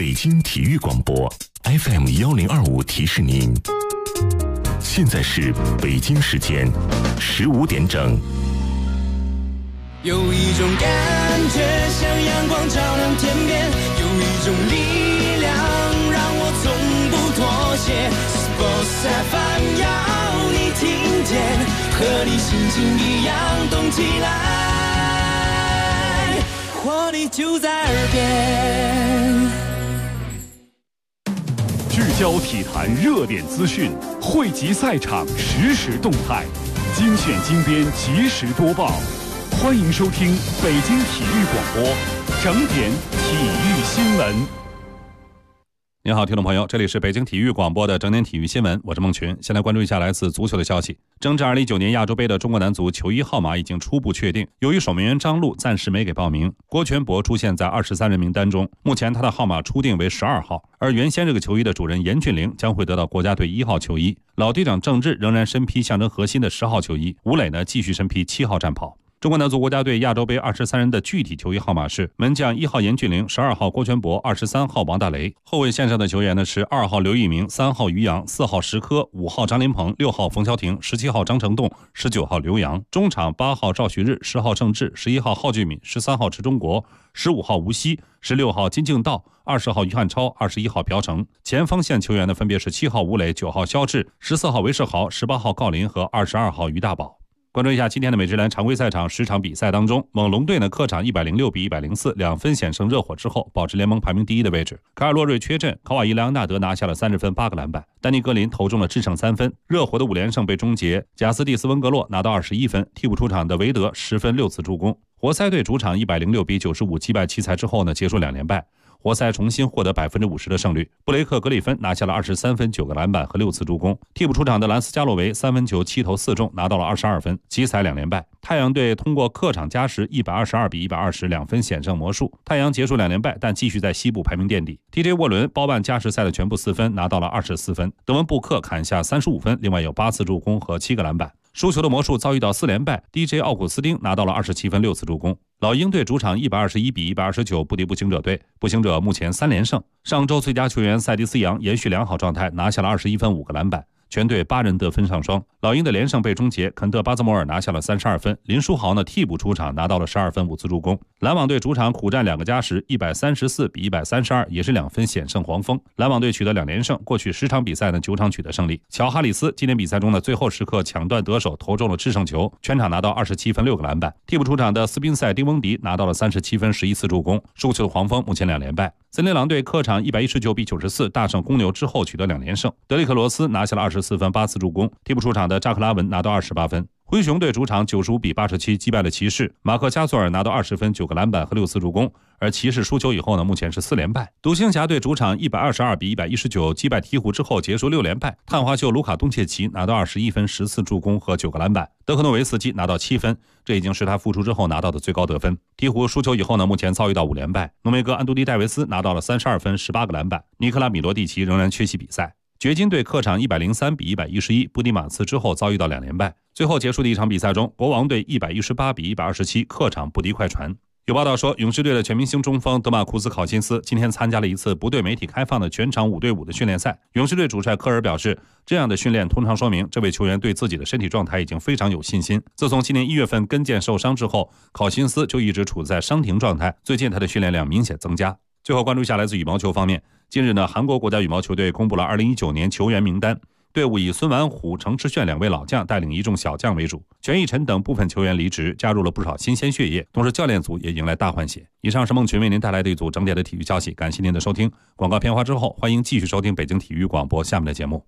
北京体育广播 FM1025提示您，现在是北京时间15点整。 有一种感觉像阳光照亮天边，有一种力量让我从不妥协。Sports FM 要你听见，和你心情一样动起来，活力就在耳边。 聚焦体坛热点资讯，汇集赛场实时动态，精选精编及时播报。欢迎收听北京体育广播整点体育新闻。 您好，听众朋友，这里是北京体育广播的整点体育新闻，我是孟群。先来关注一下来自足球的消息。征战2019年亚洲杯的中国男足球衣号码已经初步确定，由于守门员张路暂时没给报名，郭全博出现在23人名单中，目前他的号码初定为12号，而原先这个球衣的主人严俊凌将会得到国家队1号球衣，老队长郑智仍然身披象征核心的10号球衣，吴磊呢继续身披7号战袍。中国男足国家队亚洲杯23人的具体球衣号码是：门将1号严俊凌、12号郭全博、23号王大雷。后卫线上的球员呢是2号刘奕明、3号于洋、4号石科、5号张琳芃、6号冯潇霆、17号张成栋、19号刘洋。中场8号赵旭日、10号郑智、11号郜俊敏、13号池忠国、15号吴曦、16号金敬道、20号于汉超、21号朴成。前锋线球员呢分别是7号吴磊、9号肖智、14号韦世豪、18号郜林和22号于大宝。关注一下今天的美职联常规赛场10场比赛当中，猛龙队呢客场106比104，两分险胜热火之后，保持联盟排名第一的位置。卡尔洛瑞缺阵，考瓦伊莱昂纳德拿下了30分8个篮板，丹尼格林投中了制胜3分。热火的5连胜被终结，贾斯蒂斯温格洛拿到21分，替补出场的韦德10分6次助攻。活塞队主场106比95击败奇才之后呢，结束2连败。活塞重新获得50%的胜率，布雷克格里芬拿下了23分9个篮板和6次助攻。替补出场的兰斯加洛维3分球7投4中，拿到了22分。奇才2连败。太阳队通过客场加时122比120两分险胜魔术。太阳结束2连败，但继续在西部排名垫底。TJ 沃伦包办加时赛的全部4分，拿到了24分。德文布克砍下35分，另外有8次助攻和7个篮板。输球的魔术遭遇到4连败 ，DJ 奥古斯丁拿到了27分6次助攻。老鹰队主场121比129不敌步行者队，步行者目前3连胜。上周最佳球员塞迪斯杨延续良好状态，拿下了21分5个篮板。全队8人得分上双。老鹰的连胜被终结，肯特巴兹摩尔拿下了32分，林书豪呢替补出场拿到了12分5次助攻。篮网队主场苦战2个加时134比132，也是2分险胜黄蜂。篮网队取得2连胜，过去10场比赛呢9场取得胜利。乔哈里斯今天比赛中的最后时刻抢断得手，投中了制胜球，全场拿到27分6个篮板。替补出场的斯宾塞丁翁迪拿到了37分11次助攻。输球的黄蜂目前2连败。森林狼队客场119比94大胜公牛之后取得2连胜，德里克罗斯拿下了24分8次助攻。替补出场的扎克拉文拿到28分。灰熊队主场95比87击败了骑士，马克加索尔拿到20分9个篮板和6次助攻。而骑士输球以后呢，目前是4连败。独行侠队主场122比119击败鹈鹕之后结束6连败，探花秀卢卡东切奇拿到21分10次助攻和9个篮板，德克诺维斯基拿到7分，这已经是他复出之后拿到的最高得分。鹈鹕输球以后呢，目前遭遇到5连败。浓眉哥安东尼戴维斯拿到了32分18个篮板，尼克拉米罗蒂奇仍然缺席比赛。掘金队客场103比111不敌马刺之后遭遇到2连败。最后结束的一场比赛中，国王队118比127客场不敌快船。有报道说，勇士队的全明星中锋德马库斯考辛斯今天参加了一次不对媒体开放的全场5对5的训练赛。勇士队主帅科尔表示，这样的训练通常说明这位球员对自己的身体状态已经非常有信心。自从今年1月份跟腱受伤之后，考辛斯就一直处在伤停状态，最近他的训练量明显增加。最后关注一下来自羽毛球方面，近日呢，韩国国家羽毛球队公布了2019年球员名单。队伍以孙完虎、程驰炫2位老将带领一众小将为主，全义晨等部分球员离职，加入了不少新鲜血液，同时教练组也迎来大换血。以上是孟群为您带来的一组整点的体育消息，感谢您的收听。广告片花之后，欢迎继续收听北京体育广播下面的节目。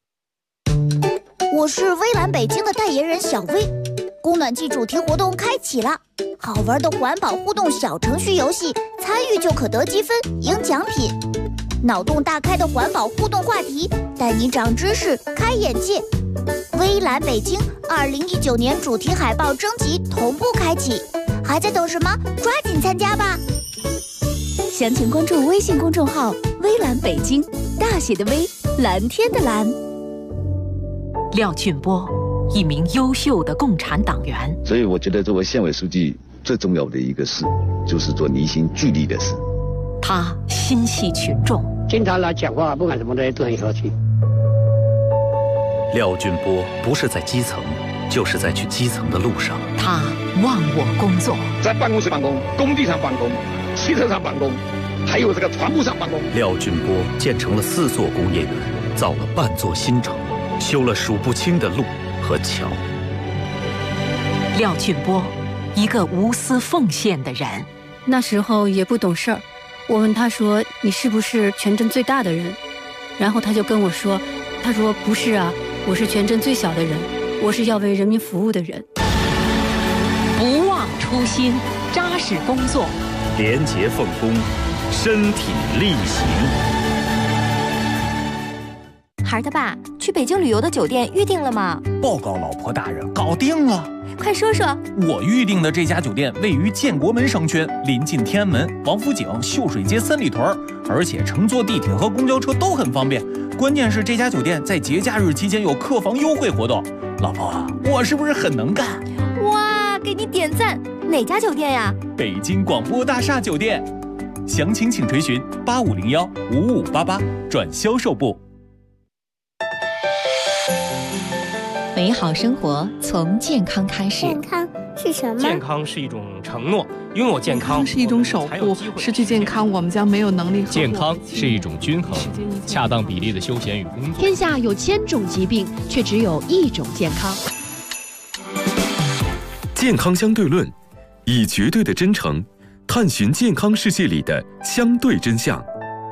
我是微蓝北京的代言人小薇，供暖季主题活动开启了，好玩的环保互动小程序游戏，参与就可得积分赢奖品。脑洞大开的环保互动话题，带你长知识开眼界。微蓝北京2019年主题海报征集同步开启，还在等什么？抓紧参加吧！ 详情关注微信公众号微蓝北京，大写的微，蓝天的蓝。 廖俊波，一名优秀的共产党员， 所以我觉得作为县委书记最重要的一个事就是做离心聚力的事。 他心系群众。 经常来讲话，不管什么东西都很和气。 廖俊波不是在基层，就是在去基层的路上。 他忘我工作， 在办公室办公，工地上办公，汽车上办公，还有这个船坞上办公。 廖俊波建成了4座工业园，造了半座新城，修了数不清的路和桥。 廖俊波，一个无私奉献的人。 那时候也不懂事儿，我问他说：“你是不是全镇最大的人？”然后他就跟我说：“他说不是啊，我是全镇最小的人，我是要为人民服务的人。” 不忘初心，扎实工作， 廉洁奉公，身体力行。 孩儿他爸，去北京旅游的酒店预定了吗？ 报告老婆大人，搞定了。 快说说。 我预定的这家酒店位于建国门商圈，临近天安门、王府井、秀水街三里屯，而且乘坐地铁和公交车都很方便。关键是这家酒店在节假日期间有客房优惠活动。老婆，我是不是很能干？ 哇，给你点赞！哪家酒店呀？ 北京广播大厦酒店。详情请垂询8501-5588转销售部。 美好生活从健康开始。 健康是什么？ 健康是一种承诺，拥有健康是一种守护，失去健康我们将没有能力。 健康是一种均衡，恰当比例的休闲与工作。 天下有1000种疾病，却只有1种健康。 健康相对论，以绝对的真诚探寻健康世界里的相对真相。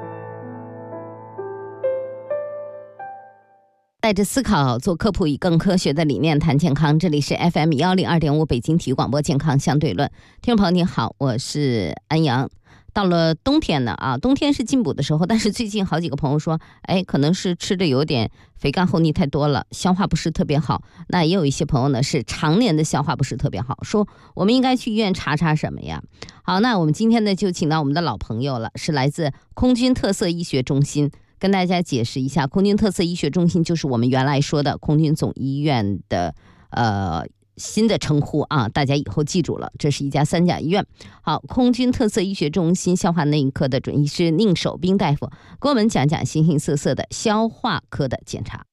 带着思考做科普，以更科学的理念谈健康。这里是 FM 102.5北京体育广播健康相对论。听众朋友您好，我是安阳。到了冬天呢冬天是进补的时候，但是最近好几个朋友说，可能是吃的有点肥甘厚腻太多了，消化不是特别好。那也有一些朋友呢是常年的消化不是特别好，说我们应该去医院查查什么呀？好，那我们今天呢就请到我们的老朋友了，是来自空军特色医学中心。跟大家解释一下，空军特色医学中心就是我们原来说的空军总医院的新的称呼啊，大家以后记住了，这是一家3甲医院。好，空军特色医学中心消化内科的准医师宁守彬大夫给我们讲讲形形色色的消化科的检查。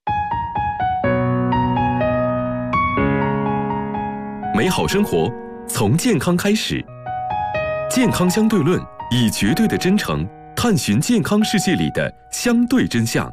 美好生活从健康开始，健康相对论，以绝对的真诚探寻健康世界里的相对真相。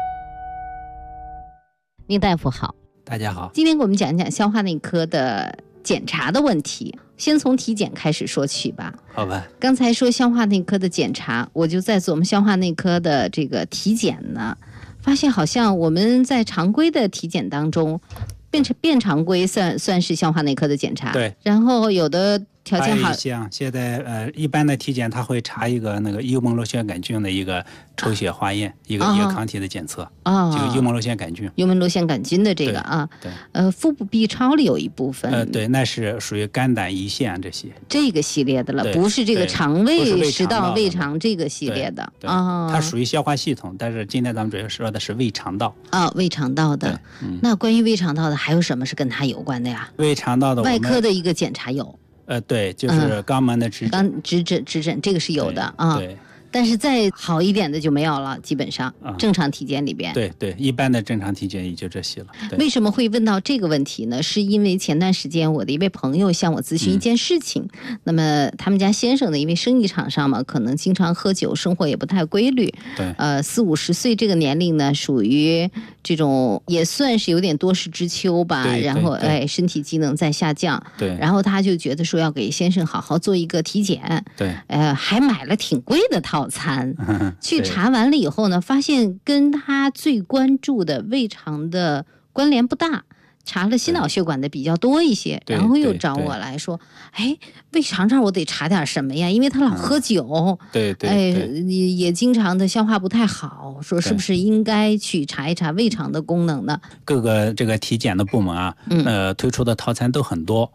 宁大夫好。 大家好， 今天给我们讲讲消化内科的检查的问题，先从体检开始说起吧。 好吧。 刚才说消化内科的检查，我就在琢磨消化内科的这个体检呢，发现好像我们在常规的体检当中，变常规算是消化内科的检查。 对。 然后有的条件好， 像现在一般的体检他会查一个那个幽门螺旋杆菌的一个抽血化验，一个抗体的检测就幽门螺旋杆菌。 幽门螺旋杆菌的这个啊， 对， 腹部 B 超里有一部分， 对，那是属于肝胆胰腺这些这个系列的了，不是这个肠胃食道胃肠这个系列的啊。它属于消化系统，但是今天咱们主要说的是胃肠道啊，胃肠道的。那关于胃肠道的还有什么是跟它有关的呀？ 胃肠道的外科的一个检查有。 对，就是肛门的指诊， 指诊这个是有的啊。 对。 但是再好一点的就没有了，基本上正常体检里边。 对，一般的正常体检也就这些了。 为什么会问到这个问题呢？是因为前段时间我的一位朋友向我咨询一件事情，那么他们家先生呢，因为生意场上嘛，可能经常喝酒，生活也不太规律。 对 ，40-50岁这个年龄呢，属于这种也算是有点多事之秋吧。然后身体机能在下降。 对， 然后他就觉得说要给先生好好做一个体检。 对， 还买了挺贵的套餐，去查完了以后呢，发现跟他最关注的胃肠的关联不大，查了心脑血管的比较多一些，然后又找我来说，胃肠这儿我得查点什么呀？因为他老喝酒，也经常的消化不太好，说是不是应该去查一查胃肠的功能呢？ 各个这个体检的部门啊，推出的套餐都很多。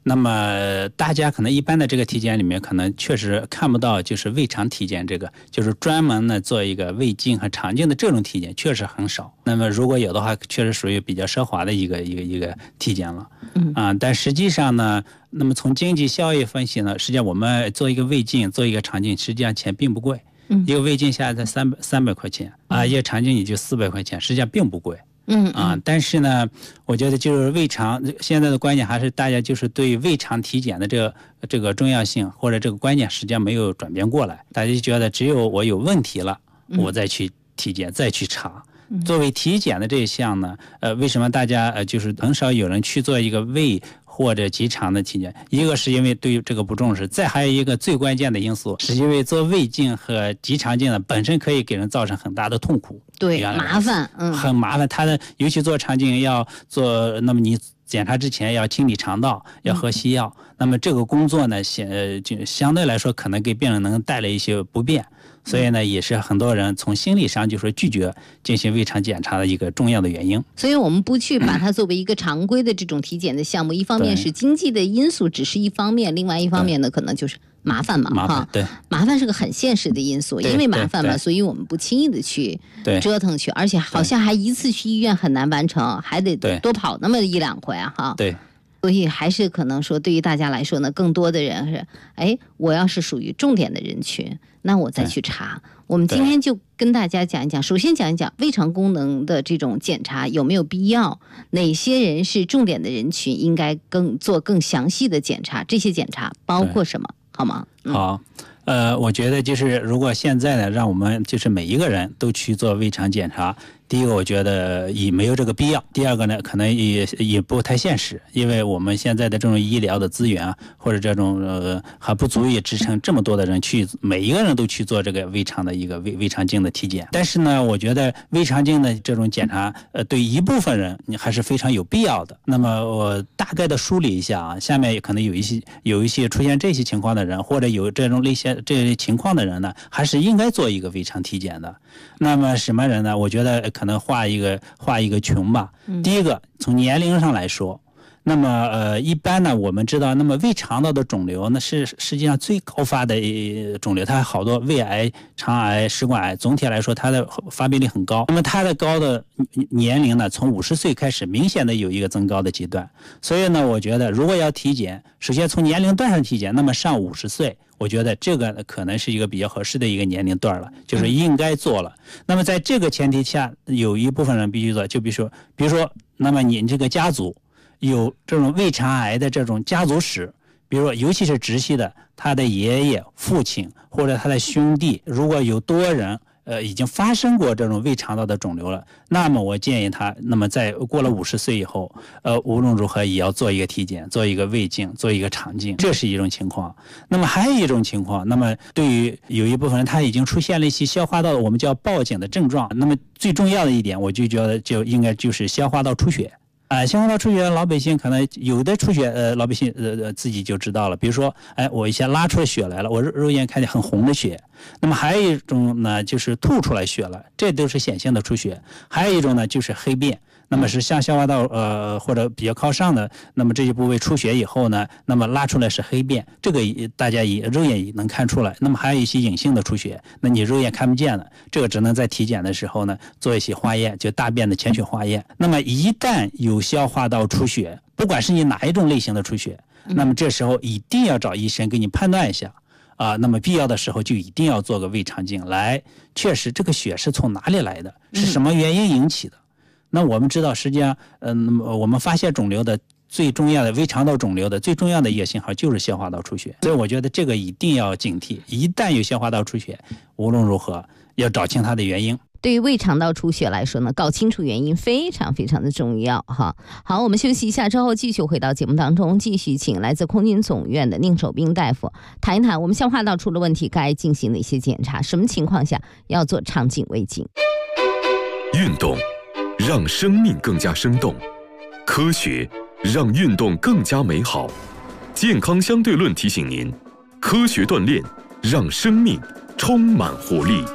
那么大家可能一般的这个体检里面，可能确实看不到就是胃肠体检这个，就是专门呢做一个胃镜和肠镜的这种体检确实很少。那么如果有的话，确实属于比较奢华的一个体检了。但实际上呢，那么从经济效益分析呢，实际上我们做一个胃镜、做一个肠镜，实际上钱并不贵。一个胃镜下来才300块钱啊，一个肠镜也就400块钱，实际上并不贵。但是呢，我觉得就是胃肠现在的观念还是大家就是对胃肠体检的这个重要性或者这个观念实际上没有转变过来，大家就觉得只有我有问题了，我再去体检再去查。作为体检的这一项呢，为什么大家就是很少有人去做一个胃或者直肠的体检？一个是因为对于这个不重视，再还有一个最关键的因素，是因为做胃镜和直肠镜呢，本身可以给人造成很大的痛苦， 对，麻烦， 很麻烦。它的尤其做肠镜要做，那么你检查之前要清理肠道，要喝西药，那么这个工作呢，就相对来说可能给病人能带来一些不便。所以呢，也是很多人从心理上就说拒绝进行胃肠检查的一个重要的原因。 所以我们不去把它作为一个常规的这种体检的项目，一方面是经济的因素只是一方面，另外一方面呢，可能就是麻烦嘛，哈， 对， 麻烦是个很现实的因素，因为麻烦嘛，所以我们不轻易的去折腾去，而且好像还一次去医院很难完成，还得多跑那么1-2回啊，哈， 对。 所以还是可能说，对于大家来说呢，更多的人是，我要是属于重点的人群，那我再去查。我们今天就跟大家讲一讲，首先讲一讲胃肠功能的这种检查有没有必要，哪些人是重点的人群，应该做更详细的检查，这些检查包括什么，好吗？ 好。我觉得就是如果现在呢，让我们就是每一个人都去做胃肠检查，第一个我觉得也没有这个必要，第二个呢可能也不太现实，因为我们现在的这种医疗的资源啊，或者这种还不足以支撑这么多的人去每一个人都去做这个胃肠的一个胃肠镜的体检。但是呢，我觉得胃肠镜的这种检查对一部分人你还是非常有必要的。那么我大概的梳理一下啊，下面可能有一些出现这些情况的人，或者有这类情况的人呢，还是应该做一个胃肠体检的。那么什么人呢？我觉得可能画一个群吧。第一个，从年龄上来说，那么一般呢，我们知道，那么胃肠道的肿瘤呢是实际上最高发的肿瘤，它有好多胃癌、肠癌、食管癌，总体来说它的发病率很高。那么它的高的年龄呢，从50岁开始明显的有一个增高的阶段。所以呢，我觉得如果要体检，首先从年龄段上体检，那么上50岁。我觉得这个可能是一个比较合适的一个年龄段了，就是应该做了。那么在这个前提下，有一部分人必须做，就比如说，那么你这个家族有这种胃肠癌的这种家族史，比如说尤其是直系的，他的爷爷、父亲或者他的兄弟，如果有多人已经发生过这种胃肠道的肿瘤了，那么我建议他，那么在过了50岁以后，无论如何也要做一个体检，做一个胃镜，做一个肠镜，这是一种情况。那么还有一种情况，那么对于有一部分人他已经出现了一些消化道我们叫报警的症状，那么最重要的一点，我就觉得就应该就是消化道出血。消化道出血，老百姓可能有的出血，老百姓自己就知道了。比如说，我一下拉出血来了，我肉眼看见很红的血。那么还有一种呢，就是吐出来血了，这都是显性的出血。还有一种呢，就是黑便。那么是向消化道或者比较靠上的，那么这些部位出血以后呢，那么拉出来是黑便，这个大家肉眼也能看出来。那么还有一些隐性的出血，那你肉眼看不见了，这个只能在体检的时候呢做一些化验，就大便的潜血化验。那么一旦有消化道出血，不管是你哪一种类型的出血，那么这时候一定要找医生给你判断一下。那么必要的时候就一定要做个胃肠镜，来确实这个血是从哪里来的，是什么原因引起的。那我们知道，实际上，我们发现肿瘤的最重要的胃肠道肿瘤的最重要的一个信号就是消化道出血，所以我觉得这个一定要警惕，一旦有消化道出血，无论如何要找清它的原因。 对于胃肠道出血来说呢，搞清楚原因非常非常的重要哈。好，我们休息一下之后继续回到节目当中，继续请来自空军总院的宁守彬大夫谈一谈我们消化道出了问题该进行哪些检查，什么情况下要做肠镜胃镜。 运动让生命更加生动，科学让运动更加美好。健康相对论提醒您，科学锻炼让生命充满活力。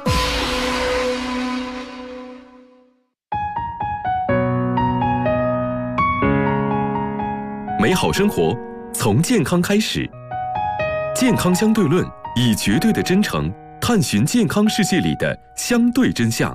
美好生活从健康开始。健康相对论以绝对的真诚探寻健康世界里的相对真相。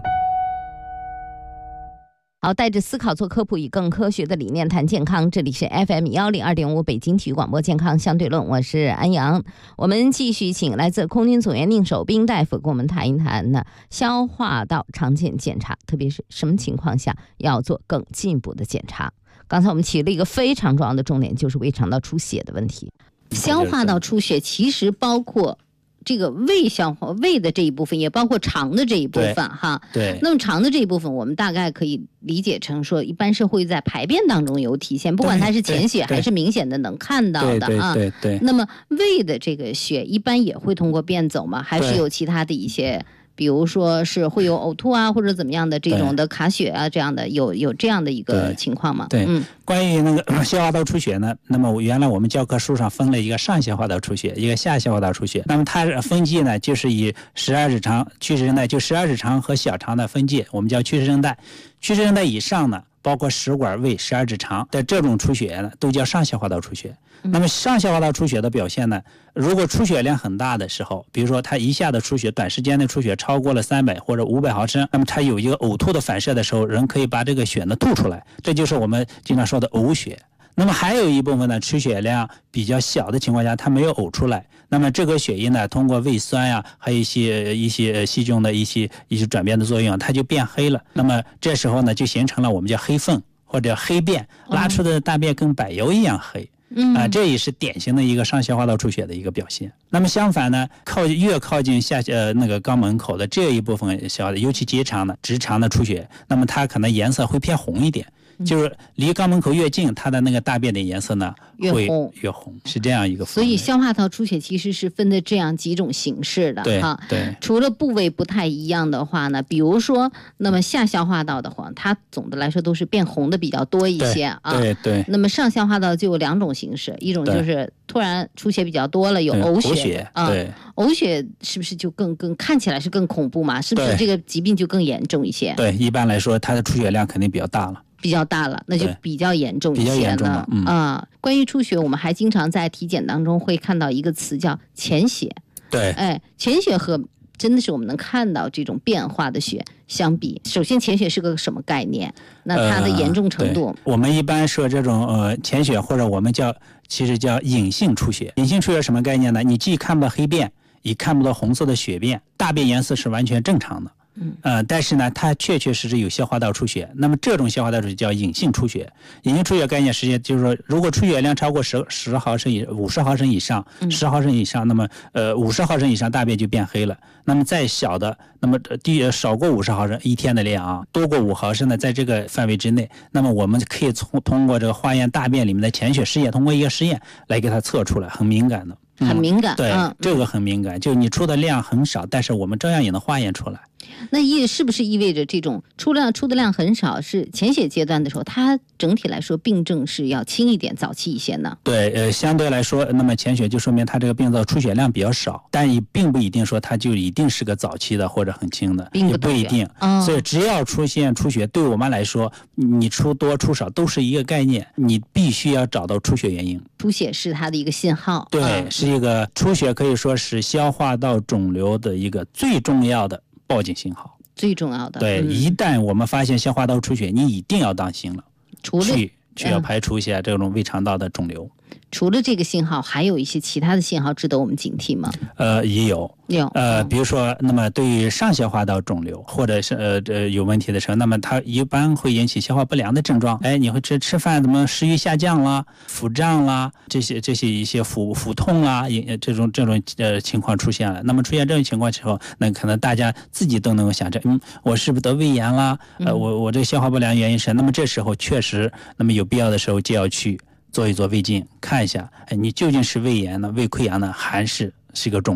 好，带着思考做科普，以更科学的理念谈健康。这里是 FM102.5 北京体育广播健康相对论，我是安阳。我们继续请来自空军总院宁守彬大夫跟我们谈一谈呢消化道常见检查，特别是什么情况下要做更进一步的检查。刚才我们提了一个非常重要的重点，就是胃肠道出血的问题。消化道出血其实包括这个胃的这一部分，也包括肠的这一部分哈。 对。 那么肠的这一部分，我们大概可以理解成说，一般是会在排便当中有体现，不管它是浅血还是明显的能看到的啊。 对。 那么胃的这个血一般也会通过便走吗？还是有其他的一些？比如说是会有呕吐啊，或者怎么样的这种的卡血啊，这样的有这样的一个情况吗？ 对，关于那个消化道出血呢，那么原来我们教科书上分了一个上消化道出血，一个下消化道出血。那么它分界呢，就是以12指肠、曲池韧带，就12指肠和小肠的分界，我们叫曲池韧带。曲池韧带以上呢，包括食管、胃、12指肠的这种出血呢，都叫上消化道出血。那么上消化道出血的表现呢，如果出血量很大的时候，比如说它一下的出血，短时间内出血超过了300或者500毫升，那么它有一个呕吐的反射的时候，人可以把这个血呢吐出来，这就是我们经常说的呕血。那么还有一部分呢，出血量比较小的情况下，它没有呕出来，那么这个血液呢，通过胃酸呀，还有一些细菌的一些转变的作用，它就变黑了。那么这时候呢，就形成了我们叫黑粪或者黑便，拉出的大便跟柏油一样黑。这也是典型的一个上消化道出血的一个表现。那么相反呢，越靠近那个肛门口的这一部分小的，尤其直肠的出血，那么它可能颜色会偏红一点。就是离肛门口越近，它的那个大便的颜色呢会越红，是这样一个。 所以消化道出血其实是分的这样几种形式的哈。 对。 除了部位不太一样的话呢，比如说，那么下消化道的话，它总的来说都是变红的比较多一些啊。 对。 那么上消化道就有2种形式，一种就是突然出血比较多了，有呕血啊。对。呕血是不是就更看起来是更恐怖嘛？是不是这个疾病就更严重一些？ 对，一般来说它的出血量肯定比较大了。 那就比较严重一些了。关于出血，我们还经常在体检当中会看到一个词叫潜血。 对， 潜血和真的是我们能看到这种变化的血相比，首先潜血是个什么概念？那它的严重程度？ 我们一般说这种潜血，或者我们其实叫隐性出血。隐性出血什么概念呢？你既看不到黑便，也看不到红色的血便，大便颜色是完全正常的。但是呢，它确实有消化道出血。那么这种消化道出血叫隐性出血。隐性出血概念实际就是说，如果出血量超过10毫升50毫升以上，10毫升以上，那么50毫升以上大便就变黑了。那么再小的，那么少过50毫升一天的量啊，多过5毫升的，在这个范围之内，那么我们可以通过这个化验大便里面的潜血试验，通过一个实验来给它测出来，很敏感的。 很敏感。 对，这个很敏感，就你出的量很少，但是我们照样也能化验出来。 那是不是意味着这种出的量很少，是潜血阶段的时候，它整体来说病症是要轻一点、早期一些呢？ 对，相对来说，那么潜血就说明它这个病灶出血量比较少，但也并不一定说它就一定是个早期的或者很轻的，也不一定。所以只要出现出血，对我们来说，你出多出少都是一个概念，你必须要找到出血原因。 出血是它的一个信号。 对，是一个出血可以说是消化道肿瘤的一个最重要的报警信号， 最重要的。 对，一旦我们发现消化道出血，你一定要当心了，去要排除一下这种胃肠道的肿瘤。 除了这个信号，还有一些其他的信号值得我们警惕吗？ 也有。比如说，那么对于上消化道肿瘤或者是有问题的时候，那么它一般会引起消化不良的症状。你会吃饭怎么食欲下降啦、腹胀啦，这些一些腹痛啦，这种情况出现了。那么出现这种情况之后，那可能大家自己都能够想着，我是不是得胃炎啦？我这消化不良原因是？那么这时候确实，那么有必要的时候就要去做一做胃镜，看一下，你究竟是胃炎呢、胃溃疡呢，还是一个肿瘤？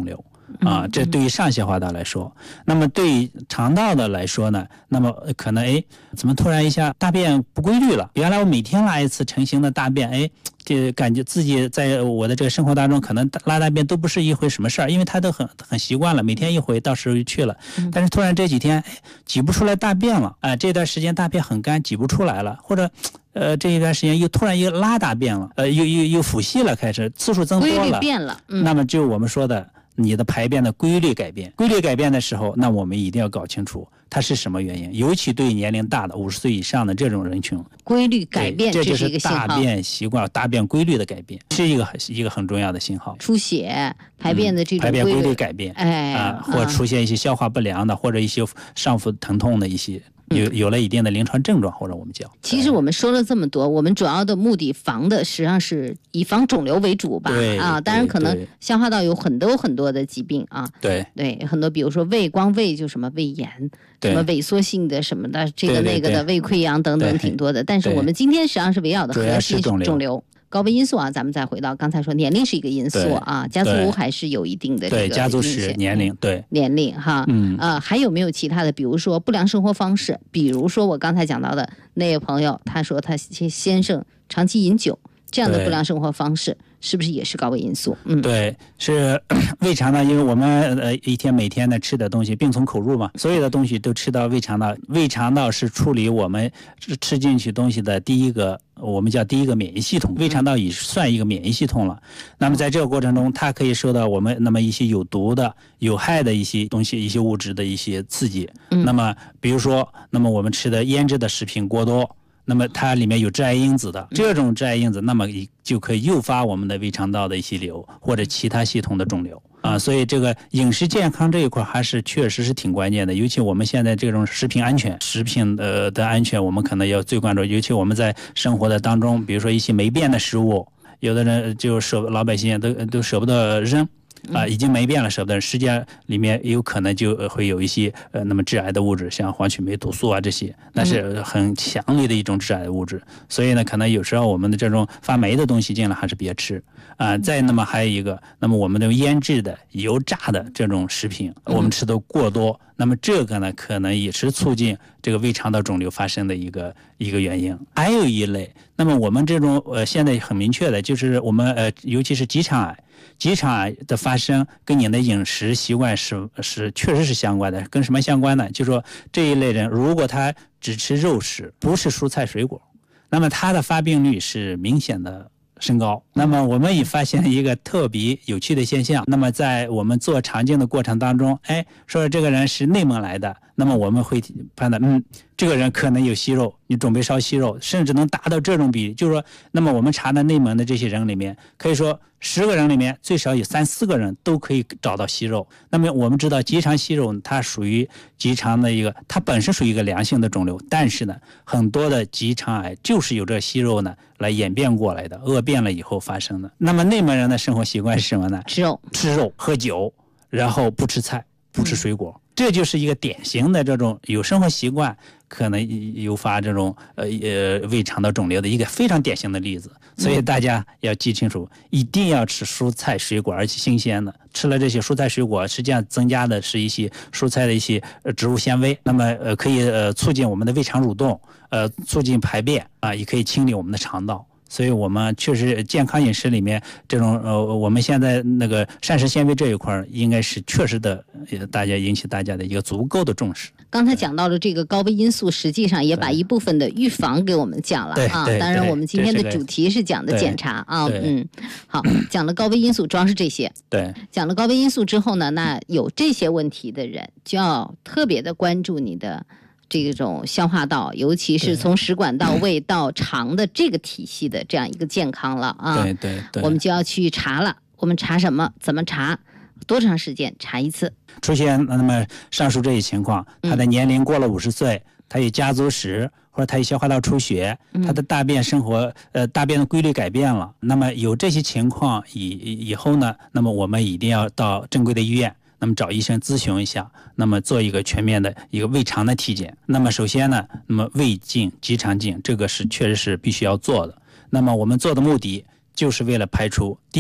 这对于上消化道来说。那么对于肠道的来说呢，那么可能怎么突然一下大便不规律了？原来我每天拉一次成型的大便，就感觉自己在我的这个生活当中，可能拉大便都不是一回什么事儿，因为他都很习惯了，每天一回，到时候就去了。但是突然这几天挤不出来大便了，这段时间大便很干，挤不出来了，或者这一段时间突然又拉大便了，又腹泻了，开始次数增多了， 规律变了。 那么就我们说的你的排便的规律改变，规律改变的时候，那我们一定要搞清楚它是什么原因，尤其对年龄大的50岁以上的这种人群， 规律改变， 这就是一个信号。 大便习惯、大便规律的改变，是一个很重要的信号。 出血、排便的这种排便规律改变，或出现一些消化不良的，或者一些上腹疼痛的一些。有了一定的临床症状，或者我们叫。 其实我们说了这么多，我们主要的目的防的实际上是以防肿瘤为主吧。当然可能消化道有很多的疾病啊。 对， 很多，比如说光胃就什么胃炎，什么萎缩性的什么的，这个那个的胃溃疡等等挺多的。但是我们今天实际上是围绕的核心肿瘤。高危因素啊，咱们再回到刚才说年龄是一个因素啊，家族还是有一定的这个家族史、年龄年龄哈，还有没有其他的？比如说不良生活方式，比如说我刚才讲到的那位朋友，他说他先生长期饮酒，这样的不良生活方式是不是也是高危因素？ 对，是胃肠呢，因为我们一天每天的吃的东西病从口入嘛，所有的东西都吃到胃肠道，胃肠道是处理我们吃进去东西的我们叫第一个免疫系统，胃肠道也算一个免疫系统了。那么在这个过程中，它可以受到我们那么一些有毒的、有害的一些东西、一些物质的一些刺激。那么比如说，那么我们吃的腌制的食品过多，那么它里面有致癌因子的，这种致癌因子，那么就可以诱发我们的胃肠道的一些瘤或者其他系统的肿瘤。所以这个饮食健康这一块还是确实是挺关键的，尤其我们现在这种食品安全，的安全我们可能要最关注，尤其我们在生活的当中，比如说一些没变的食物，有的人就老百姓都舍不得扔。已经没变了，舍不得，实际上里面有可能就会有一些那么致癌的物质，像黄曲霉毒素啊这些，那是很强烈的一种致癌的物质。所以呢，可能有时候我们的这种发霉的东西尽量还是别吃再那么还有一个，那么我们的腌制的、油炸的这种食品，我们吃的过多，那么这个呢，可能也是促进这个胃肠道肿瘤发生的一个原因。还有一类，那么我们这种现在很明确的，就是我们尤其是直肠癌。直肠癌的发生跟你的饮食习惯是确实是相关的，跟什么相关呢？就是说这一类人如果他只吃肉食，不是蔬菜水果，那么他的发病率是明显的升高。那么我们也发现一个特别有趣的现象，那么在我们做肠镜的过程当中，说这个人是内蒙来的，那么我们会判断这个人可能有息肉，你准备烧息肉，甚至能达到这种比例，就是说，那么我们查的内蒙的这些人里面，可以说10个人里面最少有3-4个人都可以找到息肉。那么我们知道直肠息肉它属于直肠的它本身属于一个良性的肿瘤，但是呢，很多的直肠癌就是由这个息肉呢来演变过来的，恶变了以后发生的。那么内蒙人的生活习惯是什么呢？ 吃肉、 喝酒，然后不吃菜、不吃水果。这就是一个典型的这种有生活习惯可能诱发这种胃肠道肿瘤的一个非常典型的例子。所以大家要记清楚，一定要吃蔬菜水果，而且新鲜的。吃了这些蔬菜水果，实际上增加的是一些蔬菜的一些植物纤维，那么可以促进我们的胃肠蠕动，促进排便也可以清理我们的肠道。所以我们确实健康饮食里面这种我们现在那个膳食纤维这一块应该是确实的引起大家的一个足够的重视。 刚才讲到了这个高危因素，实际上也把一部分的预防给我们讲了当然我们今天的主题是讲的检查好，讲了高危因素主要是这些。 对， 讲了高危因素之后呢，那有这些问题的人就要特别的关注你的这种消化道，尤其是从食管到胃到肠的这个体系的这样一个健康了对， 我们就要去查了。我们查什么？怎么查？多长时间查一次？ 出现那么上述这些情况，他的年龄过了50岁，他有家族史，或者他有消化道出血，他的大便的规律改变了，那么有这些情况以后呢，那么我们一定要到正规的医院，那么找医生咨询一下，那么做一个全面的一个胃肠的体检。那么首先呢，那么胃镜、直肠镜这个是确实是必须要做的。那么我们做的目的就是为了排除第一个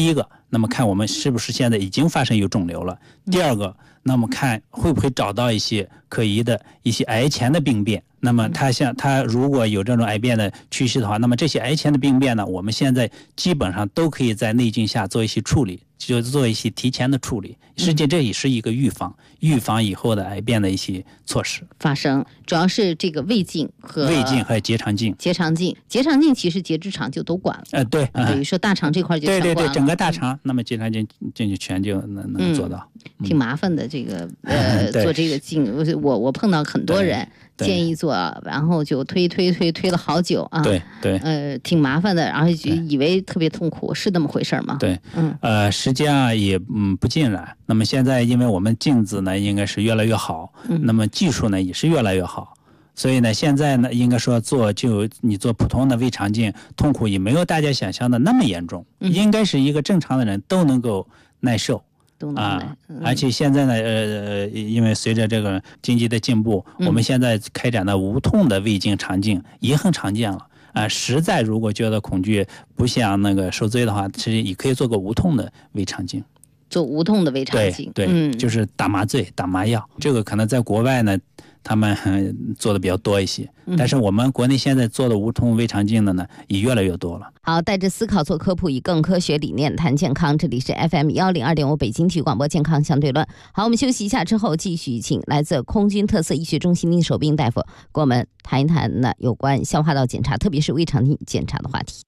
那么看我们是不是现在已经发生有肿瘤了。第二个，那么看会不会找到一些可疑的一些癌前的病变。那么它如果有这种癌变的趋势的话，那么这些癌前的病变呢，我们现在基本上都可以在内镜下做一些处理，就做一些提前的处理。实际这也是一个预防以后的癌变的一些措施发生。主要是这个胃镜和结肠镜。结肠镜其实结直肠就都管了。 对， 等于说大肠这块就全管了。 对，整个大肠，那么结肠镜就全就能做到。 挺麻烦的，这个做这个镜，我碰到很多人建议做，然后就推了好久啊。 对， 挺麻烦的，然后就以为特别痛苦，是那么回事吗？ 对，实际上也不尽然。那么现在因为我们镜子呢应该是越来越好，那么技术呢也是越来越好，所以呢现在呢应该说你做普通的胃肠镜，痛苦也没有大家想象的那么严重，应该是一个正常的人都能够耐受。而且现在呢，因为随着这个经济的进步，我们现在开展的无痛的胃镜、肠镜也很常见了。实在如果觉得恐惧不想那个受罪的话，其实也可以做个无痛的胃肠镜。 做无痛的胃肠镜， 对，就是打麻醉、打麻药。这个可能在国外呢，他们做的比较多一些，但是我们国内现在做的无痛胃肠镜的呢，也越来越多了。 好，带着思考做科普，以更科学理念谈健康。这里是 FM102.5北京体育广播健康相对论。好，我们休息一下之后，继续请来自空军特色医学中心宁守斌大夫跟我们谈一谈呢有关消化道检查，特别是胃肠镜检查的话题。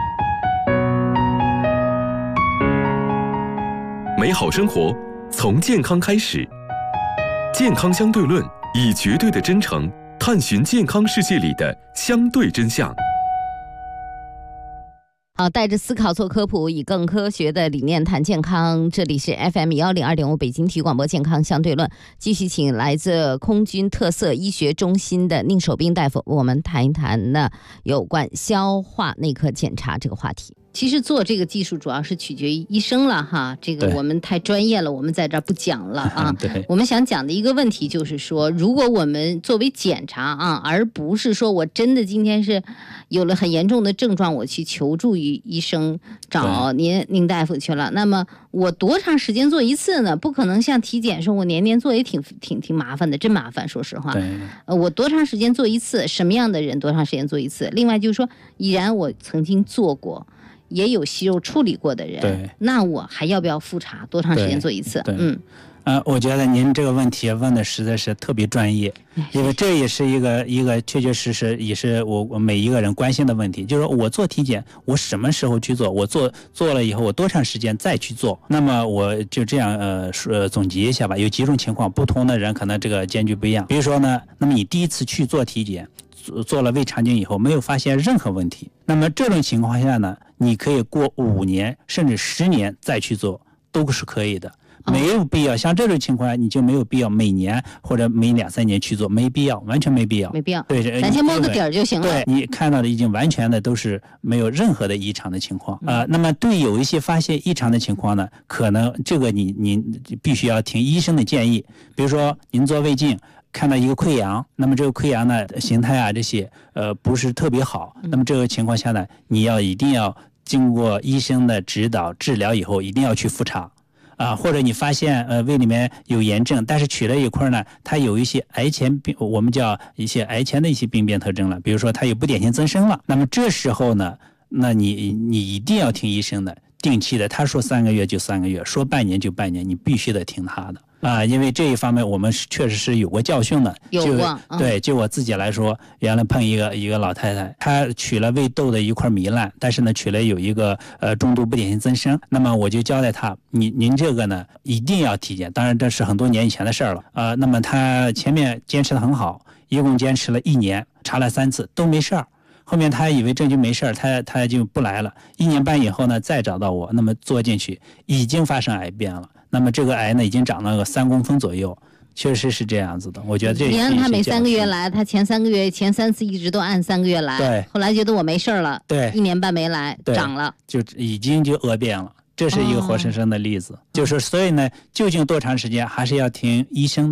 美好生活从健康开始，健康相对论以绝对的真诚探寻健康世界里的相对真相。 好，带着思考做科普，以更科学的理念谈健康。这里是 FM102.5北京体育广播健康相对论，继续请来自空军特色医学中心的宁守斌大夫，我们谈一谈呢有关消化内科检查这个话题。其实做这个技术主要是取决于医生了哈，这个我们太专业了，我们在这儿不讲了啊。我们想讲的一个问题就是说，如果我们作为检查啊，而不是说我真的今天是有了很严重的症状，我去求助于医生，找宁大夫去了，那么我多长时间做一次呢？不可能像体检说我年年做也挺麻烦的，真麻烦，说实话。我多长时间做一次？什么样的人多长时间做一次？另外就是说，已然我曾经做过，也有息肉处理过的人，那我还要不要复查？多长时间做一次？ 我觉得您这个问题问的实在是特别专业，因为这也是一个确确实实也是我每一个人关心的问题，就是说我做体检，我什么时候去做？我做了以后，我多长时间再去做？那么我就这样总结一下吧，有几种情况，不同的人可能这个间距不一样。比如说呢，那么你第一次去做体检，做了胃肠镜以后没有发现任何问题，那么这种情况下呢，你可以过5年甚至10年再去做，都是可以的。没有必要，像这种情况下你就没有必要每年或者每2-3年去做，没必要，完全没必要。对， 咱先摸个底儿就行了。 对，你看到的已经完全的都是没有任何的异常的情况那么对有一些发现异常的情况呢，可能这个您必须要听医生的建议。比如说您做胃镜看到一个溃疡，那么这个溃疡呢形态啊这些不是特别好，那么这个情况下呢，你一定要经过医生的指导治疗以后，一定要去复查。或者你发现胃里面有炎症，但是取了一块呢，它有一些癌前病，我们叫一些癌前的一些病变特征了，比如说它有不典型增生了，那么这时候呢，那你一定要听医生的，定期的，他说3个月就3个月，说半年就半年，你必须得听他的。因为这一方面我们确实是有过教训的。对，就我自己来说，原来碰一个老太太，她取了胃窦的一块糜烂，但是呢取了有一个中度不典型增生，那么我就交代她，您这个呢一定要体检，当然这是很多年以前的事儿了。那么她前面坚持得很好，一共坚持了1年，查了3次都没事儿。后面他以为这就没事儿，他就不来了。1年半以后呢，再找到我，那么做进去已经发生癌变了。那么这个癌呢，已经长到了3公分左右，确实是这样子的。我觉得这你让他每3个月来，他前3次一直都按3个月来， 对， 后来觉得我没事了， 对 ，1年半没来，长了， 就已经恶变了。这是一个活生生的例子，就是所以呢，究竟多长时间还是要听医生的。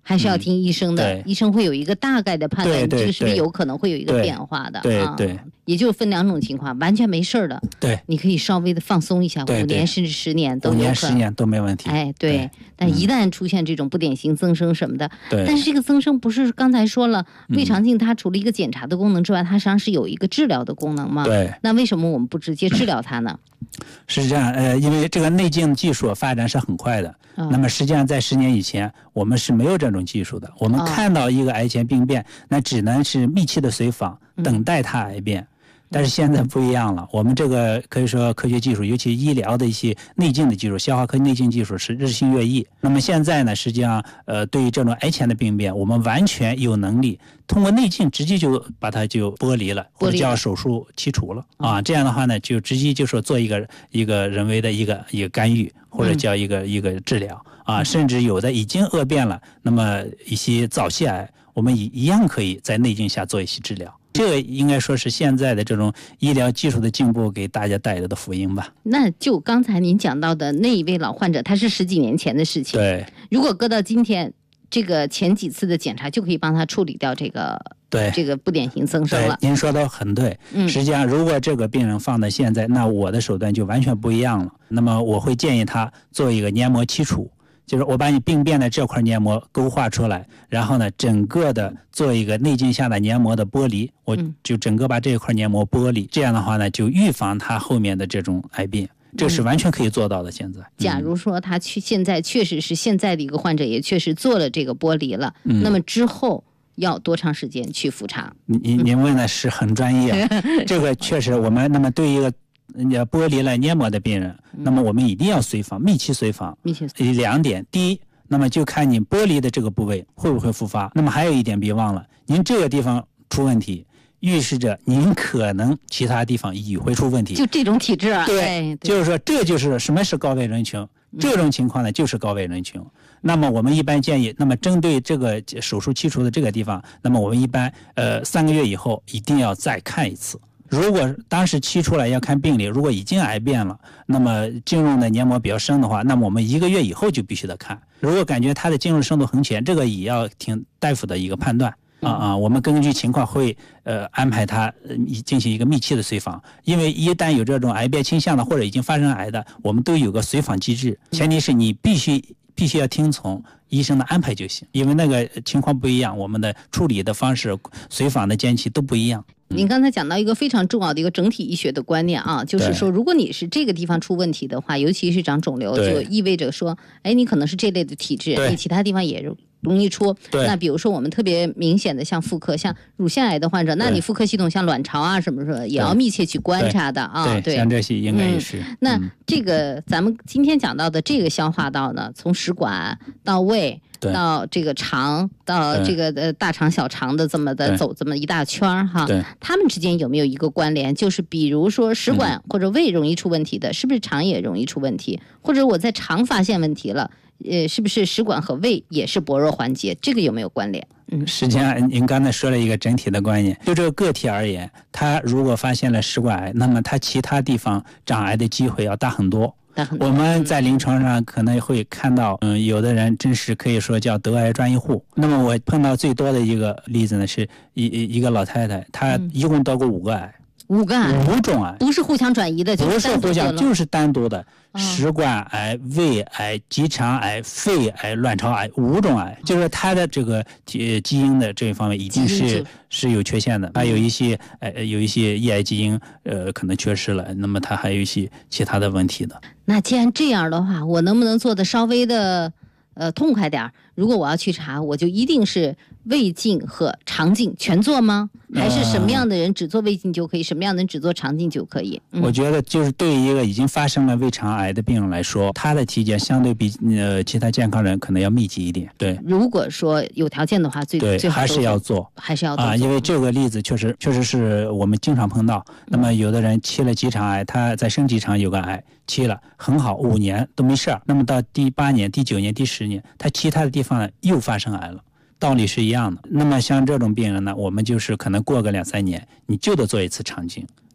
还是要听医生的，医生会有一个大概的判断，你这个是不是有可能会有一个变化的？ 对， 也就分2种情况，完全没事的， 对， 你可以稍微的放松一下，5年甚至10年都有可能，5 年10年都没问题。 对，但一旦出现这种不典型增生什么的，但是这个增生不是刚才说了，胃肠镜它除了一个检查的功能之外，它实际上是有一个治疗的功能吗？ 对， 那为什么我们不直接治疗它呢？ 是这样，因为这个内镜技术发展是很快的，那么实际上在10年以前，我们是没有这种技术的。我们看到一个癌前病变，那只能是密切的随访，等待它癌变。但是现在不一样了，我们这个可以说科学技术，尤其医疗的一些内镜的技术，消化科内镜技术是日新月异。那么现在呢，实际上对于这种癌前的病变，我们完全有能力通过内镜直接就把它就剥离了，或者叫手术切除了啊。这样的话呢，就直接就说做一个人为的一个干预，或者叫一个治疗啊。甚至有的已经恶变了，那么一些早期癌，我们一样可以在内镜下做一些治疗。这个应该说是现在的这种医疗技术的进步给大家带来的福音吧。 那就刚才您讲到的那一位老患者，他是10几年前的事情。 对， 如果搁到今天，这个前几次的检查就可以帮他处理掉这个不典型增生了。 您说的很对。实际上，如果这个病人放到现在，那我的手段就完全不一样了。那么我会建议他做一个黏膜切除。就是我把你病变的这块黏膜勾画出来，然后呢，整个的做一个内镜下的黏膜的剥离，我就整个把这块黏膜剥离，这样的话呢，就预防它后面的这种癌变，这是完全可以做到的。现在， 假如说他现在确实是现在的一个患者，也确实做了这个剥离了，那么之后要多长时间去复查？ 您问的是很专业，这个确实我们那么对一个剥离了黏膜的病人，那么我们一定要随访，密切随访。2点，第一，那么就看你剥离的这个部位会不会复发。那么还有一点别忘了，您这个地方出问题，预示着您可能其他地方也会出问题。 就这种体质啊？ 对，就是说这就是什么是高危人群。这种情况呢，就是高危人群。那么我们一般建议，那么针对这个手术切除的这个地方，那么我们一般3个月以后一定要再看一次。如果当时切出来要看病理，如果已经癌变了，那么进入的黏膜比较深的话，那么我们1个月以后就必须得看。如果感觉它的进入深度很浅，这个也要听大夫的一个判断我们根据情况会安排他进行一个密切的随访，因为一旦有这种癌变倾向的或者已经发生癌的，我们都有个随访机制，前提是你必须要听从医生的安排就行，因为那个情况不一样，我们的处理的方式、随访的间期都不一样。 您刚才讲到一个非常重要的一个整体医学的观念啊，就是说，如果你是这个地方出问题的话，尤其是长肿瘤，就意味着说，你可能是这类的体质，你其他地方也容易出。那比如说我们特别明显的像妇科，像乳腺癌的患者，那你妇科系统像卵巢啊什么什么，也要密切去观察的啊。对， 像这些应该也是。 那这个咱们今天讲到的这个消化道呢，从食管到胃。到这个肠，到这个大肠、小肠的这么走这么一大圈哈，他们之间有没有一个关联？就是比如说食管或者胃容易出问题的，是不是肠也容易出问题？或者我在肠发现问题了，是不是食管和胃也是薄弱环节？这个有没有关联？ 实际上您刚才说了一个整体的观念，就这个个体而言，他如果发现了食管癌，那么他其他地方长癌的机会要大很多。我们在临床上可能会看到，有的人真是可以说叫得癌专一户。那么我碰到最多的一个例子呢，是一个老太太，她一共得过5个癌。5种癌， 不是互相转移的， 不是互相，就是单独的食管癌、胃癌、结肠癌、肺癌、卵巢癌，5种癌，就是它的这个基因的这一方面已经是有缺陷的。它有一些抑癌基因可能缺失了，那么它还有一些其他的问题的。 那既然这样的话，我能不能做的稍微的痛快点？如果我要去查，我就一定是胃镜和肠镜全做吗？还是什么样的人只做胃镜就可以，什么样的人只做肠镜就可以？ 我觉得就是对于一个已经发生了胃肠癌的病人来说，他的体检相对比其他健康人可能要密集一点。对， 如果说有条件的话，最好还是要做，因为这个例子确实是我们经常碰到。那么有的人切了结肠癌，他在升结肠有个癌，切了很好，5年都没事儿，那么到第8年、第9年、第10年，他其他的地方又发生癌了。道理是一样的。那么像这种病人呢，我们就是可能过个2-3年，你就得做一次肠镜。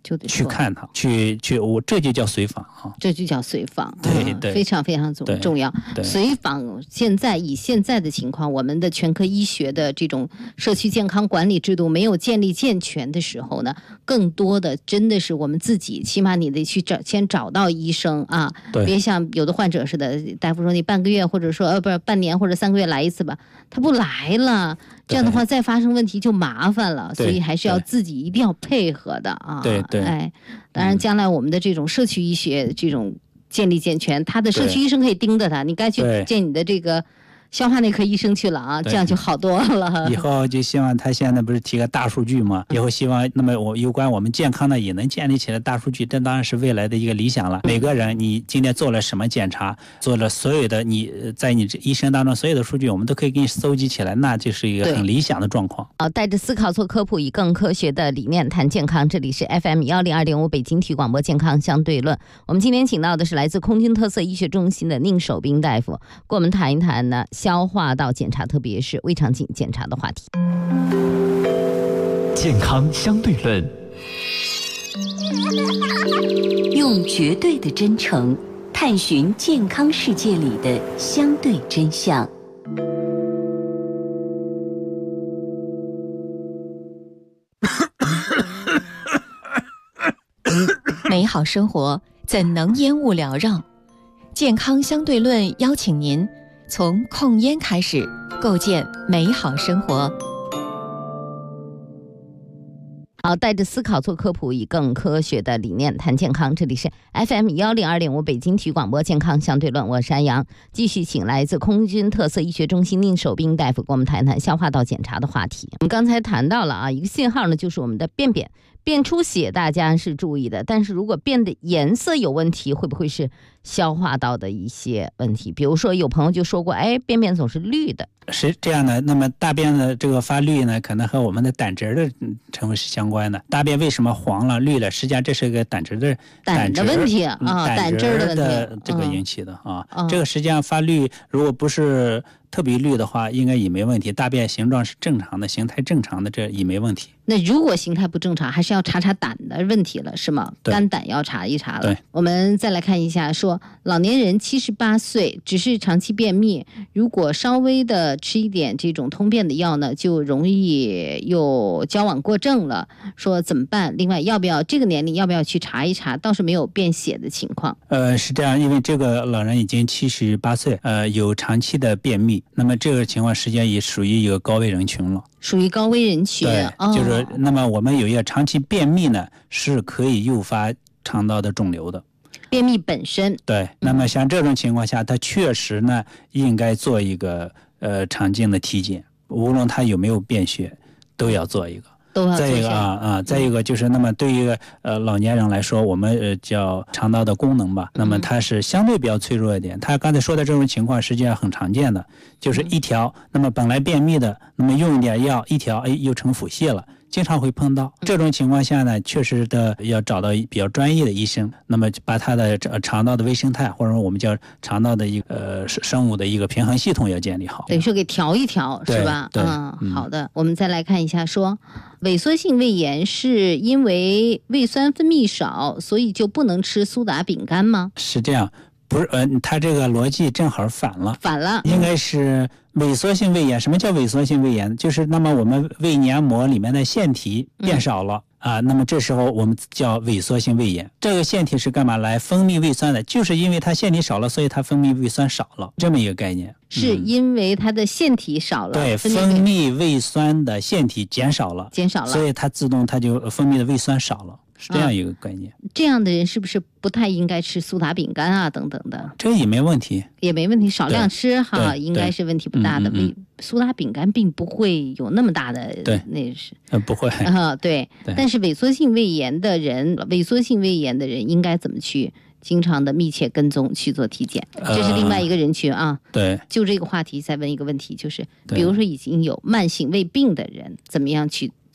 就得去看它，我这就叫随访啊， 这就叫随访， 对， 非常非常重要。随访以现在的情况，我们的全科医学的这种社区健康管理制度没有建立健全的时候呢，更多的真的是我们自己，起码你得去先找到医生啊，别像有的患者似的，大夫说你半个月或者说不是半年或者3个月来一次吧，他不来了。这样的话再发生问题就麻烦了，所以还是要自己一定要配合的啊。 对， 当然将来我们的这种社区医学这种建立健全，他的社区医生可以盯着他，你该去见你的这个消化内科医生去了啊，这样就好多了。 以后就希望他现在不是提个大数据嘛，以后希望那么有关我们健康的也能建立起来大数据，这当然是未来的一个理想了。每个人你今天做了什么检查，做了所有的你在你医生当中所有的数据，我们都可以给你搜集起来，那就是一个很理想的状况。 带着思考做科普，以更科学的理念谈健康。这里是 FM 102.5北京体育广播健康相对论。我们今天请到的是来自空军特色医学中心的宁守彬大夫，跟我们谈一谈呢消化道检查，特别是胃肠镜检查的话题。 健康相对论， 用绝对的真诚探寻健康世界里的相对真相。 美好生活怎能烟雾缭绕？健康相对论邀请您从控烟开始，构建美好生活。 好，带着思考做科普，以更科学的理念谈健康。这里是 FM 102.5北京体育广播健康相对论，我是安阳。继续请来自空军特色医学中心宁守彬大夫跟我们谈谈消化道检查的话题。我们刚才谈到了啊，一个信号呢，就是我们的便出血，大家是注意的，但是如果便的颜色有问题，会不会是消化道的一些问题？比如说有朋友就说过，便总是绿的。 是这样的，那么大便的这个发绿呢，可能和我们的胆汁的成分是相关的。大便为什么黄了、绿了？实际上这是个胆汁的问题啊，胆汁的问题这个引起的啊。这个实际上发绿，如果不是特别绿的话，应该也没问题。大便形状是正常的，形态正常的，这也没问题。 那如果形态不正常，还是要查胆的问题了，是吗？肝胆要查一查了。 对， 我们再来看一下，说老年人78岁，只是长期便秘，如果稍微的吃一点这种通便的药呢，就容易又矫枉过正了。说怎么办？另外，这个年龄要不要去查一查？倒是没有便血的情况。 是这样，因为这个老人已经78岁，有长期的便秘，那么这个情况实际上也属于一个高危人群了。 属于高危人群。 对，就是那么我们有一个长期便秘呢，是可以诱发肠道的肿瘤的。 便秘本身。对， 那么像这种情况下，他确实呢应该做一个肠镜的体检，无论他有没有便血，都要做一个。再一个再一个就是那么对于老年人来说，我们叫肠道的功能吧，那么它是相对比较脆弱一点。他刚才说的这种情况实际上很常见的，就是一条那么本来便秘的，那么用一点药一条又成腹泻了。经常会碰到这种情况下呢，确实的要找到比较专业的医生，那么把他的肠道的微生态，或者说我们叫肠道的一个生物的一个平衡系统要建立好， 等于说给调一调，是吧？好的。我们再来看一下，说萎缩性胃炎是因为胃酸分泌少，所以就不能吃苏打饼干吗？ 是这样，不是他这个逻辑正好反了，应该是萎缩性胃炎。什么叫萎缩性胃炎？就是那么我们胃黏膜里面的腺体变少了那么这时候我们叫萎缩性胃炎。这个腺体是干嘛来分泌胃酸的？就是因为它腺体少了，所以它分泌胃酸少了，这么一个概念。 是因为它的腺体少了， 对，分泌胃酸的腺体减少了，所以它自动它就分泌的胃酸少了。是这样一个概念。 这样的人是不是不太应该吃苏打饼干啊等等的？ 这也没问题， 少量吃哈，应该是问题不大的。苏打饼干并不会有那么大的，那是不会对。但是萎缩性胃炎的人应该怎么去经常的密切跟踪去做体检？这是另外一个人群啊。 对， 就这个话题再问一个问题，就是比如说已经有慢性胃病的人，怎么样去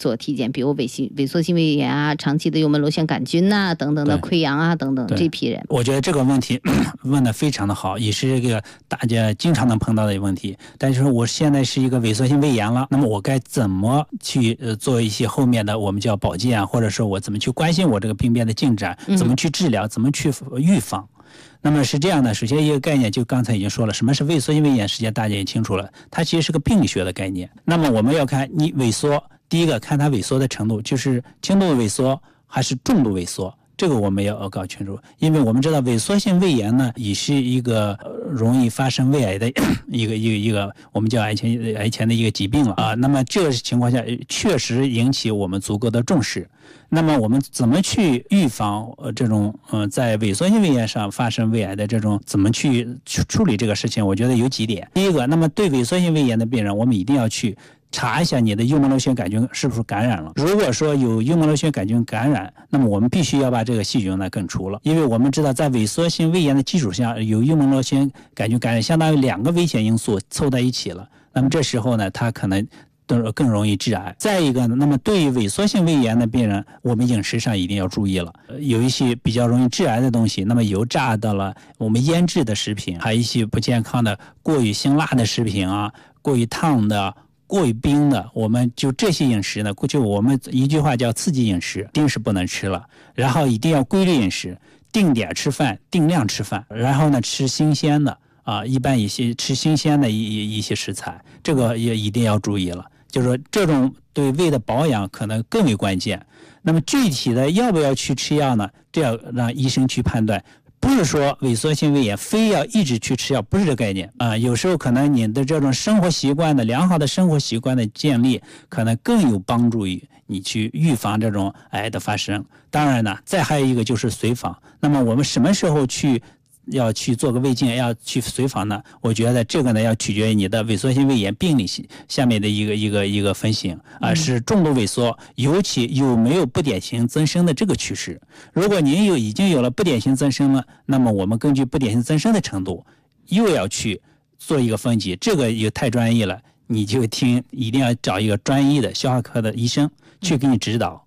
做体检，比如萎缩性胃炎啊、长期的幽门螺旋杆菌呐、等等的溃疡啊等等这批人。 我觉得这个问题问得非常的好，也是这个大家经常能碰到的问题。但是我现在是一个萎缩性胃炎了，那么我该怎么去做一些后面的我们叫保健，或者说我怎么去关心我这个病变的进展，怎么去治疗，怎么去预防。那么是这样的，首先一个概念就刚才已经说了，什么是萎缩性胃炎，实际上大家也清楚了，它其实是个病理学的概念。那么我们要看你萎缩，第一个看它萎缩的程度，就是轻度萎缩还是重度萎缩，这个我们要搞清楚。因为我们知道萎缩性胃炎呢，也是一个容易发生胃癌的一个我们叫癌前的一个疾病了啊。那么这个情况下确实引起我们足够的重视。那么我们怎么去预防这种在萎缩性胃炎上发生胃癌的这种，怎么去处理这个事情？我觉得有几点。第一个，那么对萎缩性胃炎的病人，我们一定要去查一下你的幽门螺旋杆菌是不是感染了。如果说有幽门螺旋杆菌感染，那么我们必须要把这个细菌呢根除了。因为我们知道在萎缩性胃炎的基础上，有幽门螺旋杆菌感染，相当于2个危险因素凑在一起了。那么这时候呢，它可能更容易致癌。再一个呢，那么对于萎缩性胃炎的病人，我们饮食上一定要注意了。有一些比较容易致癌的东西，那么油炸的了，我们腌制的食品，还有一些不健康的过于辛辣的食品啊，过于烫的、过于冰的，我们就这些饮食呢，就我们一句话叫刺激饮食，一定是不能吃了。然后一定要规律饮食，定点吃饭，定量吃饭，然后呢吃新鲜的啊，一般吃新鲜的一些食材，这个也一定要注意了。就是说这种对胃的保养可能更为关键。那么具体的要不要去吃药呢？这要让医生去判断。不是说萎缩性胃炎非要一直去吃药，不是这个概念啊。有时候可能你的这种生活习惯的良好的生活习惯的建立，可能更有帮助于你去预防这种癌的发生。当然呢，再还有一个就是随访。那么我们什么时候要去做个胃镜，要去随访呢？我觉得这个呢要取决于你的萎缩性胃炎病理下面的一个分型啊，是重度萎缩，尤其有没有不典型增生的这个趋势。如果您已经有了不典型增生了，那么我们根据不典型增生的程度，又要去做一个分级，这个也太专业了，你就一定要找一个专业的消化科的医生去给你指导。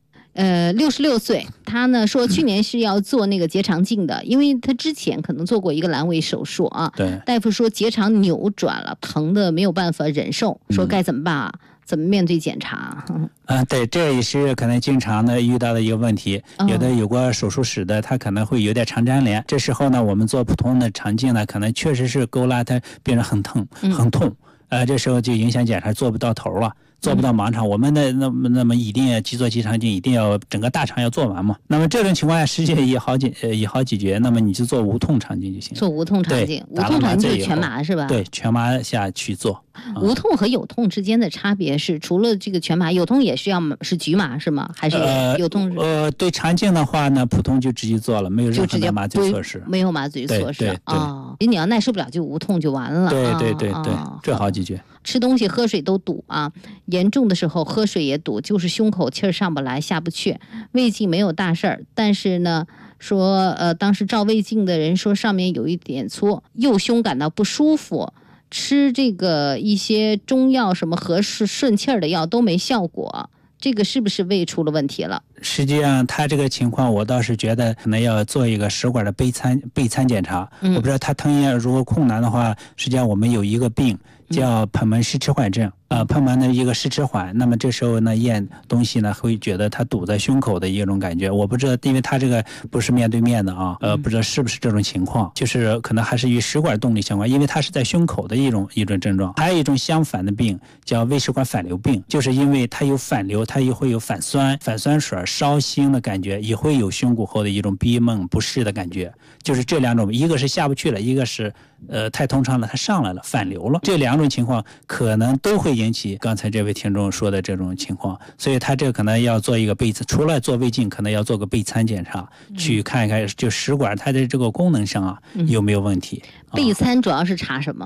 66岁，他呢说去年是要做那个结肠镜的，因为他之前可能做过一个阑尾手术啊。 对。 大夫说结肠扭转了，疼的没有办法忍受，说该怎么办啊？怎么面对检查？ 对，这也是可能经常的遇到的一个问题。有的有过手术史的，他可能会有点肠粘连，这时候呢，我们做普通的肠镜呢，可能确实是勾拉他病人很疼很痛，这时候就影响检查，做不到头了。做不到盲肠，我们的那么一定要去做结肠镜，一定要整个大肠要做完嘛。那么这种情况下，实际也好解决。那么你就做无痛肠镜就行。 做无痛肠镜，无痛肠镜就是全麻是吧？ 对，全麻下去做。 无痛和有痛之间的差别是，除了这个全麻，有痛也是是局麻是吗？还是有痛对肠镜的话呢，普通就直接做了，没有任何的麻醉措施。 没有麻醉措施啊。你要耐受不了就无痛就完了。 对，这好解决。 吃东西喝水都堵啊，严重的时候喝水也堵，就是胸口气儿上不来下不去。胃镜没有大事儿，但是呢说当时照胃镜的人说上面有一点粗，右胸感到不舒服，吃这个一些中药什么和顺气儿的药都没效果，这个是不是胃出了问题了？ 实际上他这个情况我倒是觉得可能要做一个食管的备餐检查。我不知道他吞咽如果困难的话，实际上我们有一个病叫贲门失迟缓症，贲门的一个失迟缓，那么这时候呢咽东西呢会觉得它堵在胸口的一种感觉。我不知道，因为他这个不是面对面的啊，不知道是不是这种情况，就是可能还是与食管动力相关，因为它是在胸口的一种症状。还有一种相反的病叫胃食管反流病，就是因为它有反流，它也会有反酸水、烧心的感觉，也会有胸骨后的一种闭闷不适的感觉。就是这两种，一个是下不去了，一个是太通畅了，它上来了反流了，这两种情况可能都会引起刚才这位听众说的这种情况。所以他这可能要做一个除了做胃镜，可能要做个备餐检查，去看一看就食管它的这个功能上有没有问题。 备餐主要是查什么？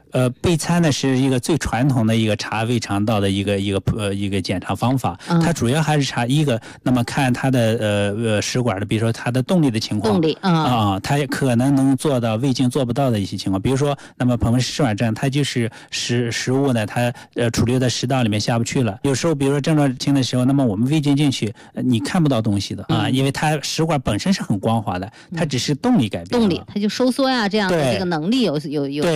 钡餐呢是一个最传统的一个查胃肠道的一个检查方法，它主要还是查一个，那么看它的食管的，比如说它的动力的情况，它也可能做到胃镜做不到的一些情况，比如说，那么彭氏食管症，它就是食物呢，它储留在食道里面下不去了，有时候比如说症状轻的时候，那么我们胃镜进去，你看不到东西的因为它食管本身是很光滑的，它只是动力改变了， 动力它就收缩呀，这样的这个能力有